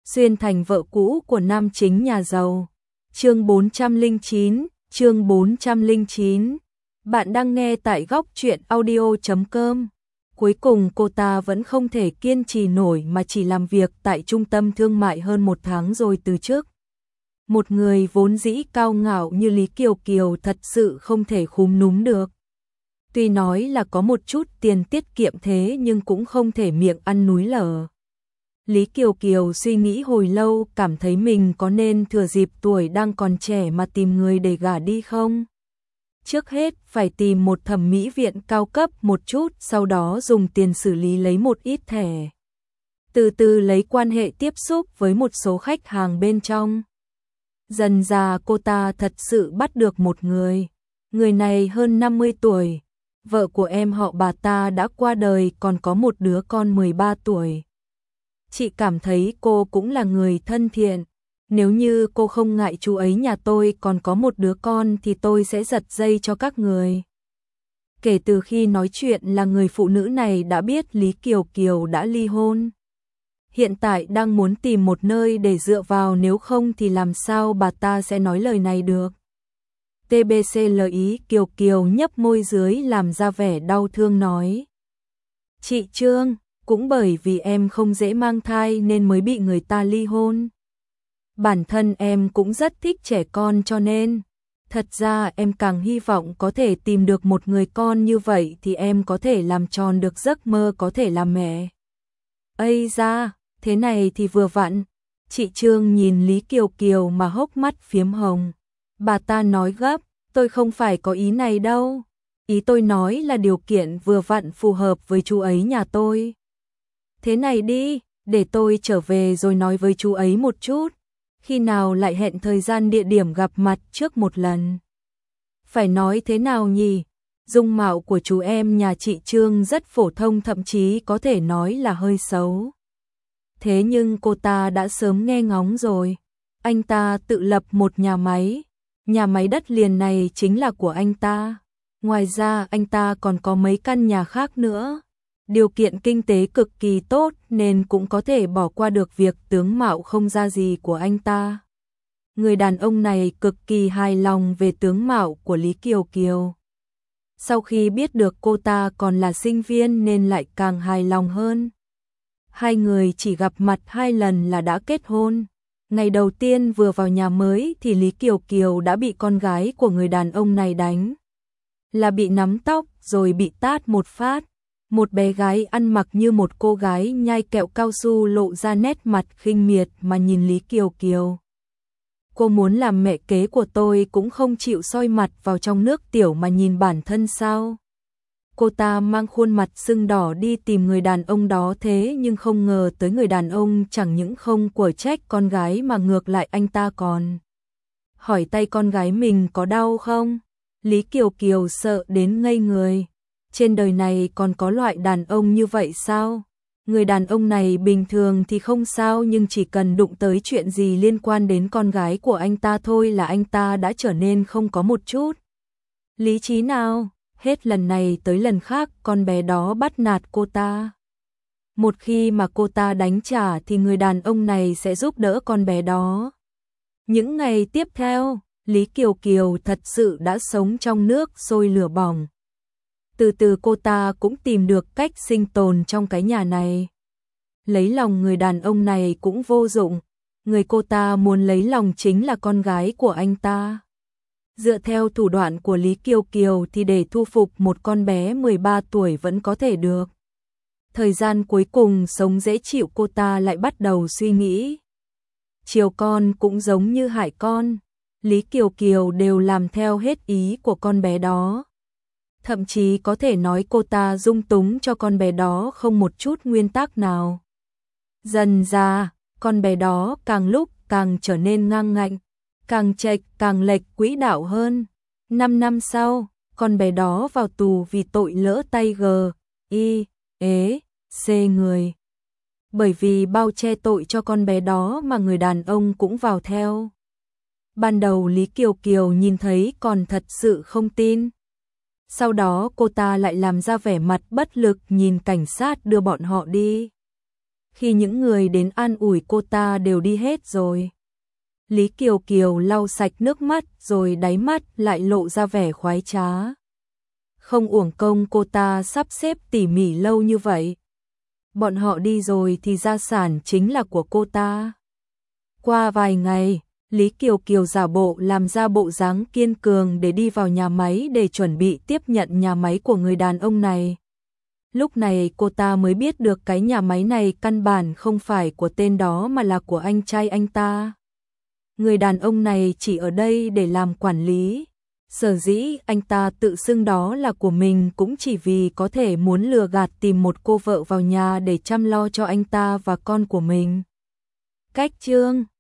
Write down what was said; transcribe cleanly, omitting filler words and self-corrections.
xuyên thành vợ cũ của nam chính nhà giàu. Chương 409. Bạn đang nghe tại góc truyện audio.com. Cuối cùng cô ta vẫn không thể kiên trì nổi mà chỉ làm việc tại trung tâm thương mại hơn 1 tháng rồi từ chức. Một người vốn dĩ cao ngạo như Lý Kiều Kiều thật sự không thể khúm núm được. Tuy nói là có một chút tiền tiết kiệm thế nhưng cũng không thể miệng ăn núi lở. Lý Kiều Kiều suy nghĩ hồi lâu, cảm thấy mình có nên thừa dịp tuổi đang còn trẻ mà tìm người để gả đi không? Trước hết phải tìm một thẩm mỹ viện cao cấp một chút, sau đó dùng tiền xử lý lấy một ít thẻ. Từ từ lấy quan hệ tiếp xúc với một số khách hàng bên trong. Dần dà cô ta thật sự bắt được một người. Người này hơn 50 tuổi. Vợ của em họ bà ta đã qua đời, còn có một đứa con 13 tuổi. Chị cảm thấy cô cũng là người thân thiện. Nếu như cô không ngại chú ấy nhà tôi còn có một đứa con thì tôi sẽ giật dây cho các người. Kể từ khi nói chuyện là người phụ nữ này đã biết Lý Kiều Kiều đã ly hôn. Hiện tại đang muốn tìm một nơi để dựa vào, nếu không thì làm sao bà ta sẽ nói lời này được. TBCLI Kiều Kiều nhấp môi dưới làm ra vẻ đau thương nói. Chị Trương, cũng bởi vì em không dễ mang thai nên mới bị người ta ly hôn. Bản thân em cũng rất thích trẻ con cho nên, thật ra em càng hy vọng có thể tìm được một người con như vậy thì em có thể làm tròn được giấc mơ có thể làm mẹ. Ây da, thế này thì vừa vặn. Chị Trương nhìn Lý Kiều Kiều mà hốc mắt phiếm hồng. Bà ta nói gấp, tôi không phải có ý này đâu. Ý tôi nói là điều kiện vừa vặn phù hợp với chú ấy nhà tôi. Thế này đi, để tôi trở về rồi nói với chú ấy một chút. Khi nào lại hẹn thời gian địa điểm gặp mặt trước một lần. Phải nói thế nào nhỉ? Dung mạo của chú em nhà chị Trương rất phổ thông, thậm chí có thể nói là hơi xấu. Thế nhưng cô ta đã sớm nghe ngóng rồi. Anh ta tự lập một nhà máy đất liền này chính là của anh ta. Ngoài ra anh ta còn có mấy căn nhà khác nữa. Điều kiện kinh tế cực kỳ tốt nên cũng có thể bỏ qua được việc tướng mạo không ra gì của anh ta. Người đàn ông này cực kỳ hài lòng về tướng mạo của Lý Kiều Kiều. Sau khi biết được cô ta còn là sinh viên nên lại càng hài lòng hơn. Hai người chỉ gặp mặt 2 lần là đã kết hôn. Ngày đầu tiên vừa vào nhà mới thì Lý Kiều Kiều đã bị con gái của người đàn ông này đánh. Là bị nắm tóc rồi bị tát một phát. Một bé gái ăn mặc như một cô gái nhai kẹo cao su lộ ra nét mặt khinh miệt mà nhìn Lý Kiều Kiều. Cô muốn làm mẹ kế của tôi cũng không chịu soi mặt vào trong nước tiểu mà nhìn bản thân sao? Cô ta mang khuôn mặt sưng đỏ đi tìm người đàn ông đó, thế nhưng không ngờ tới người đàn ông chẳng những không quở trách con gái mà ngược lại anh ta còn hỏi tay con gái mình có đau không? Lý Kiều Kiều sợ đến ngây người. Trên đời này còn có loại đàn ông như vậy sao? Người đàn ông này bình thường thì không sao, nhưng chỉ cần đụng tới chuyện gì liên quan đến con gái của anh ta thôi là anh ta đã trở nên không có một chút lý trí nào. Hết lần này tới lần khác con bé đó bắt nạt cô ta. Một khi mà cô ta đánh trả thì người đàn ông này sẽ giúp đỡ con bé đó. Những ngày tiếp theo, Lý Kiều Kiều thật sự đã sống trong nước sôi lửa bỏng. Từ từ cô ta cũng tìm được cách sinh tồn trong cái nhà này. Lấy lòng người đàn ông này cũng vô dụng. Người cô ta muốn lấy lòng chính là con gái của anh ta. Dựa theo thủ đoạn của Lý Kiều Kiều thì để thu phục một con bé 13 tuổi vẫn có thể được. Thời gian cuối cùng sống dễ chịu cô ta lại bắt đầu suy nghĩ. Chiều con cũng giống như hại con. Lý Kiều Kiều đều làm theo hết ý của con bé đó. Thậm chí có thể nói cô ta dung túng cho con bé đó không một chút nguyên tắc nào. Dần ra, con bé đó càng lúc càng trở nên ngang ngạnh, càng chệch càng lệch quỹ đạo hơn. 5 năm sau, con bé đó vào tù vì tội lỡ tay C người. Bởi vì bao che tội cho con bé đó mà người đàn ông cũng vào theo. Ban đầu Lý Kiều Kiều nhìn thấy còn thật sự không tin. Sau đó cô ta lại làm ra vẻ mặt bất lực nhìn cảnh sát đưa bọn họ đi. khi những người đến an ủi cô ta đều đi hết rồi. Lý Kiều Kiều lau sạch nước mắt rồi đáy mắt lại lộ ra vẻ khoái trá. Không uổng công cô ta sắp xếp tỉ mỉ lâu như vậy. Bọn họ đi rồi thì gia sản chính là của cô ta. Qua vài ngày, Lý Kiều Kiều giả bộ làm ra bộ dáng kiên cường để đi vào nhà máy để chuẩn bị tiếp nhận nhà máy của người đàn ông này. Lúc này cô ta mới biết được cái nhà máy này căn bản không phải của tên đó mà là của anh trai anh ta. Người đàn ông này chỉ ở đây để làm quản lý. Sở dĩ anh ta tự xưng đó là của mình cũng chỉ vì có thể muốn lừa gạt tìm một cô vợ vào nhà để chăm lo cho anh ta và con của mình. Cách chương